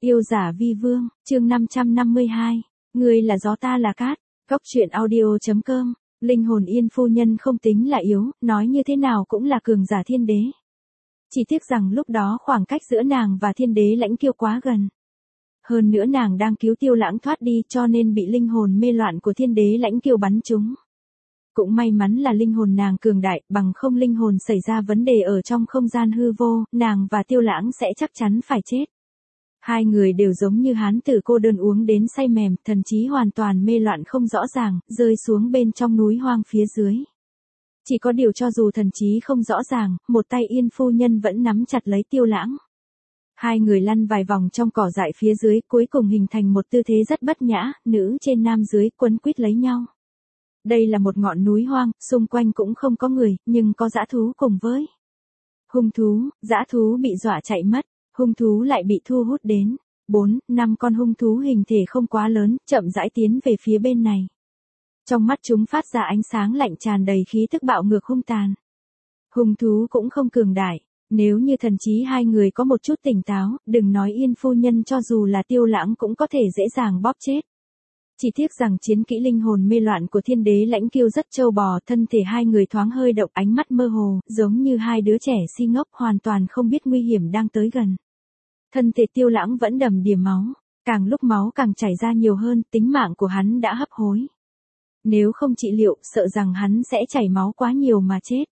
Yêu giả vi vương, chương 552. Ngươi là gió ta là cát. Góc truyện audio.com. Linh hồn Yên phu nhân không tính là yếu, nói như thế nào cũng là cường giả thiên đế. Chỉ tiếc rằng lúc đó khoảng cách giữa nàng và thiên đế Lãnh Kiêu quá gần. Hơn nữa nàng đang cứu Tiêu Lãng thoát đi cho nên bị linh hồn mê loạn của thiên đế Lãnh Kiêu bắn trúng. Cũng may mắn là linh hồn nàng cường đại, bằng không linh hồn xảy ra vấn đề ở trong không gian hư vô, nàng và Tiêu Lãng sẽ chắc chắn phải chết. Hai người đều giống như hán tử cô đơn uống đến say mềm, thần trí hoàn toàn mê loạn không rõ ràng, rơi xuống bên trong núi hoang phía dưới. Chỉ có điều cho dù thần trí không rõ ràng, một tay Yên phu nhân vẫn nắm chặt lấy Tiêu Lãng. Hai người lăn vài vòng trong cỏ dại phía dưới, cuối cùng hình thành một tư thế rất bất nhã, nữ trên nam dưới quấn quýt lấy nhau. Đây là một ngọn núi hoang, xung quanh cũng không có người, nhưng có dã thú cùng với. Hung thú, dã thú bị dọa chạy mất, hung thú lại bị thu hút đến. 4-5 con hung thú hình thể không quá lớn, chậm rãi tiến về phía bên này. Trong mắt chúng phát ra ánh sáng lạnh tràn đầy khí tức bạo ngược hung tàn. Hung thú cũng không cường đại, nếu như thần trí hai người có một chút tỉnh táo, đừng nói Yên phu nhân cho dù là Tiêu Lãng cũng có thể dễ dàng bóp chết. Chỉ tiếc rằng chiến kỹ linh hồn mê loạn của thiên đế Lãnh Kiêu rất trâu bò, thân thể hai người thoáng hơi động, ánh mắt mơ hồ, giống như hai đứa trẻ si ngốc hoàn toàn không biết nguy hiểm đang tới gần. Thân thể Tiêu Lãng vẫn đầm đìa máu, càng lúc máu càng chảy ra nhiều hơn, tính mạng của hắn đã hấp hối. Nếu không trị liệu, sợ rằng hắn sẽ chảy máu quá nhiều mà chết.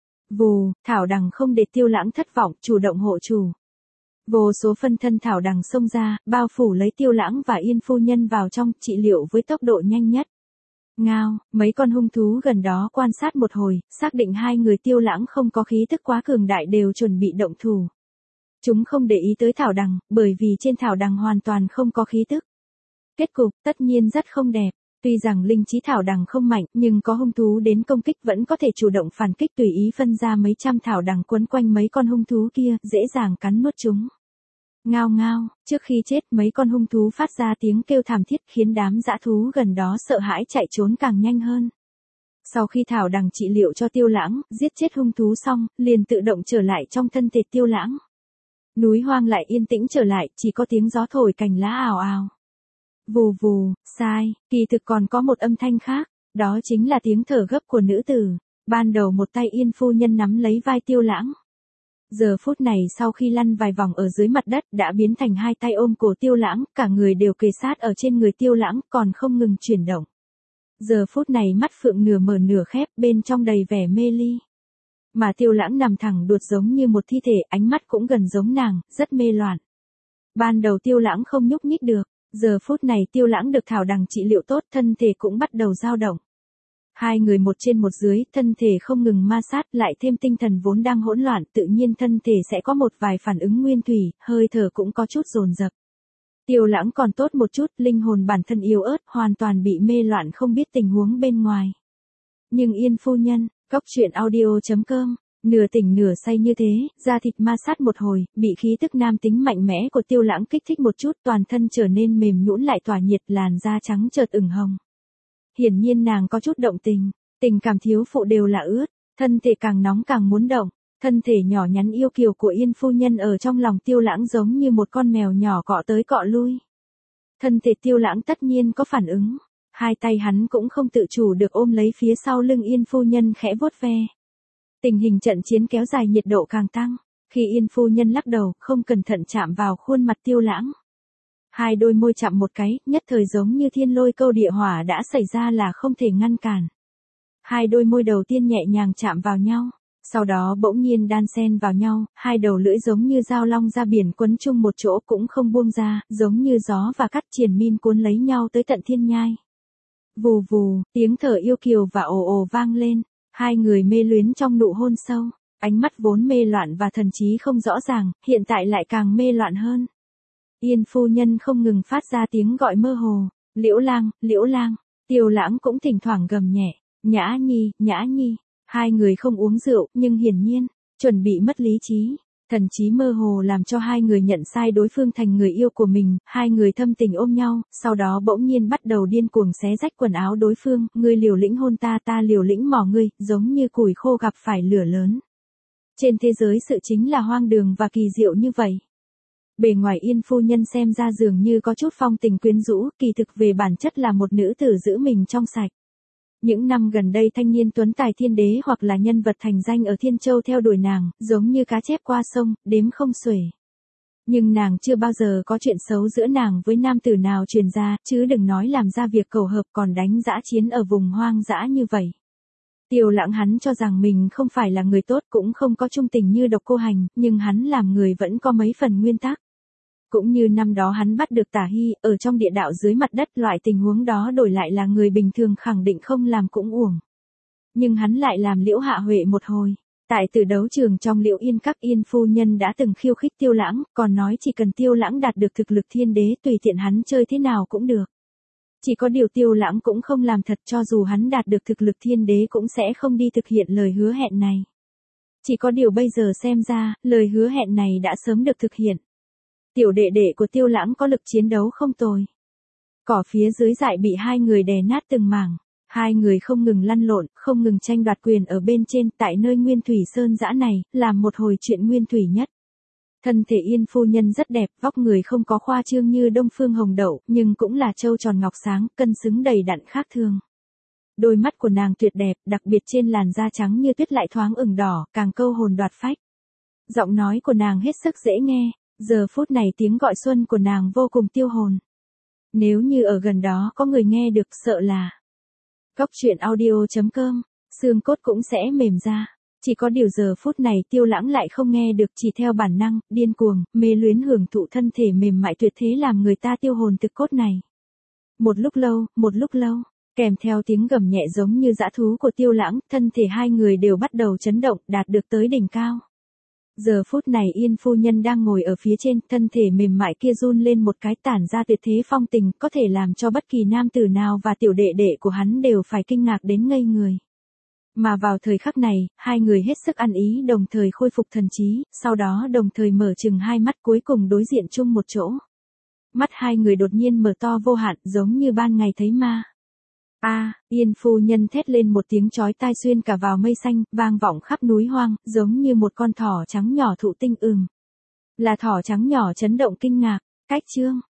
Vù, thảo đằng không để Tiêu Lãng thất vọng, chủ động hộ chủ. Vô số phân thân thảo đằng xông ra, bao phủ lấy Tiêu Lãng và Yên phu nhân vào trong, trị liệu với tốc độ nhanh nhất. Ngao, mấy con hung thú gần đó quan sát một hồi, xác định hai người Tiêu Lãng không có khí tức quá cường đại đều chuẩn bị động thủ. Chúng không để ý tới thảo đằng, bởi vì trên thảo đằng hoàn toàn không có khí tức. Kết cục tất nhiên rất không đẹp. Tuy rằng linh trí thảo đằng không mạnh, nhưng có hung thú đến công kích vẫn có thể chủ động phản kích, tùy ý phân ra mấy trăm thảo đằng quấn quanh mấy con hung thú kia, dễ dàng cắn nuốt chúng. Ngao ngao, trước khi chết mấy con hung thú phát ra tiếng kêu thảm thiết khiến đám dã thú gần đó sợ hãi chạy trốn càng nhanh hơn. Sau khi thảo đằng trị liệu cho Tiêu Lãng, giết chết hung thú xong, liền tự động trở lại trong thân thể Tiêu Lãng. Núi hoang lại yên tĩnh trở lại, chỉ có tiếng gió thổi cành lá ào ào. Vù vù, sai, kỳ thực còn có một âm thanh khác, đó chính là tiếng thở gấp của nữ tử. Ban đầu một tay Yên phu nhân nắm lấy vai Tiêu Lãng. Giờ phút này sau khi lăn vài vòng ở dưới mặt đất đã biến thành hai tay ôm cổ Tiêu Lãng, cả người đều kề sát ở trên người Tiêu Lãng còn không ngừng chuyển động. Giờ phút này mắt phượng nửa mở nửa khép, bên trong đầy vẻ mê ly. Mà Tiêu Lãng nằm thẳng đuột giống như một thi thể, ánh mắt cũng gần giống nàng, rất mê loạn. Ban đầu Tiêu Lãng không nhúc nhích được. Giờ phút này Tiêu Lãng được thảo đằng trị liệu tốt, thân thể cũng bắt đầu dao động. Hai người một trên một dưới, thân thể không ngừng ma sát, lại thêm tinh thần vốn đang hỗn loạn, tự nhiên thân thể sẽ có một vài phản ứng nguyên thủy, hơi thở cũng có chút dồn dập. Tiêu Lãng còn tốt một chút, linh hồn bản thân yếu ớt, hoàn toàn bị mê loạn không biết tình huống bên ngoài. Nhưng Yên phu nhân, góc truyện audio.com, nửa tỉnh nửa say như thế, da thịt ma sát một hồi, bị khí tức nam tính mạnh mẽ của Tiêu Lãng kích thích một chút, toàn thân trở nên mềm nhũn lại tỏa nhiệt, làn da trắng chợt ửng hồng. Hiển nhiên nàng có chút động tình, tình cảm thiếu phụ đều là ướt, thân thể càng nóng càng muốn động, thân thể nhỏ nhắn yêu kiều của Yên phu nhân ở trong lòng Tiêu Lãng giống như một con mèo nhỏ cọ tới cọ lui. Thân thể Tiêu Lãng tất nhiên có phản ứng, hai tay hắn cũng không tự chủ được ôm lấy phía sau lưng Yên phu nhân khẽ vuốt ve. Tình hình trận chiến kéo dài, nhiệt độ càng tăng, khi Yên phu nhân lắc đầu, không cẩn thận chạm vào khuôn mặt Tiêu Lãng. Hai đôi môi chạm một cái, nhất thời giống như thiên lôi câu địa hỏa đã xảy ra là không thể ngăn cản. Hai đôi môi đầu tiên nhẹ nhàng chạm vào nhau, sau đó bỗng nhiên đan xen vào nhau, hai đầu lưỡi giống như dao long ra biển quấn chung một chỗ cũng không buông ra, giống như gió và cắt triền miên cuốn lấy nhau tới tận thiên nhai. Vù vù, tiếng thở yêu kiều và ồ ồ vang lên. Hai người mê luyến trong nụ hôn sâu, ánh mắt vốn mê loạn và thần trí không rõ ràng, hiện tại lại càng mê loạn hơn. Yên phu nhân không ngừng phát ra tiếng gọi mơ hồ, Liễu Lang, Liễu Lang, Tiêu Lãng cũng thỉnh thoảng gầm nhẹ, Nhã Nhi, Nhã Nhi. Hai người không uống rượu, nhưng hiển nhiên, chuẩn bị mất lý trí. Thần trí mơ hồ làm cho hai người nhận sai đối phương thành người yêu của mình, hai người thâm tình ôm nhau, sau đó bỗng nhiên bắt đầu điên cuồng xé rách quần áo đối phương, ngươi liều lĩnh hôn ta, ta liều lĩnh mò ngươi, giống như củi khô gặp phải lửa lớn. Trên thế giới sự chính là hoang đường và kỳ diệu như vậy. Bề ngoài Yên phu nhân xem ra dường như có chút phong tình quyến rũ, kỳ thực về bản chất là một nữ tử giữ mình trong sạch. Những năm gần đây thanh niên tuấn tài thiên đế hoặc là nhân vật thành danh ở Thiên Châu theo đuổi nàng, giống như cá chép qua sông, đếm không xuể. Nhưng nàng chưa bao giờ có chuyện xấu giữa nàng với nam tử nào truyền ra, chứ đừng nói làm ra việc cầu hợp còn đánh dã chiến ở vùng hoang dã như vậy. Tiêu Lãng hắn cho rằng mình không phải là người tốt cũng không có trung tình như Độc Cô Hành, nhưng hắn làm người vẫn có mấy phần nguyên tắc. Cũng như năm đó hắn bắt được Tả Hy, ở trong địa đạo dưới mặt đất, loại tình huống đó đổi lại là người bình thường khẳng định không làm cũng uổng. Nhưng hắn lại làm Liễu Hạ Huệ một hồi. Tại từ đấu trường trong Liễu Yên Các, Yên phu nhân đã từng khiêu khích Tiêu Lãng, còn nói chỉ cần Tiêu Lãng đạt được thực lực thiên đế tùy tiện hắn chơi thế nào cũng được. Chỉ có điều Tiêu Lãng cũng không làm thật, cho dù hắn đạt được thực lực thiên đế cũng sẽ không đi thực hiện lời hứa hẹn này. Chỉ có điều bây giờ xem ra, lời hứa hẹn này đã sớm được thực hiện. Tiểu đệ đệ của Tiêu Lãng có lực chiến đấu không tồi. Cỏ phía dưới dại bị hai người đè nát từng mảng. Hai người không ngừng lăn lộn, không ngừng tranh đoạt quyền ở bên trên, tại nơi Nguyên Thủy Sơn dã này, làm một hồi chuyện nguyên thủy nhất. Thân thể Yên phu nhân rất đẹp, vóc người không có khoa trương như Đông Phương Hồng Đậu, nhưng cũng là trâu tròn ngọc sáng, cân xứng đầy đặn khác thường. Đôi mắt của nàng tuyệt đẹp, đặc biệt trên làn da trắng như tuyết lại thoáng ửng đỏ, càng câu hồn đoạt phách. Giọng nói của nàng hết sức dễ nghe, giờ phút này tiếng gọi xuân của nàng vô cùng tiêu hồn. Nếu như ở gần đó có người nghe được, sợ là Góc truyện audio.com, xương cốt cũng sẽ mềm ra. Chỉ có điều giờ phút này Tiêu Lãng lại không nghe được, chỉ theo bản năng, điên cuồng, mê luyến hưởng thụ thân thể mềm mại tuyệt thế làm người ta tiêu hồn thực cốt này. Một lúc lâu, kèm theo tiếng gầm nhẹ giống như dã thú của Tiêu Lãng, thân thể hai người đều bắt đầu chấn động, đạt được tới đỉnh cao. Giờ phút này Yên phu nhân đang ngồi ở phía trên, thân thể mềm mại kia run lên một cái, tản ra tuyệt thế phong tình, có thể làm cho bất kỳ nam tử nào và tiểu đệ đệ của hắn đều phải kinh ngạc đến ngây người. Mà vào thời khắc này, hai người hết sức ăn ý, đồng thời khôi phục thần trí, sau đó đồng thời mở chừng hai mắt, cuối cùng đối diện chung một chỗ. Mắt hai người đột nhiên mở to vô hạn, giống như ban ngày thấy ma. Yên phu nhân thét lên một tiếng chói tai xuyên cả vào mây xanh, vang vọng khắp núi hoang, giống như một con thỏ trắng nhỏ thụ tinh. Là thỏ trắng nhỏ chấn động kinh ngạc. Cách chương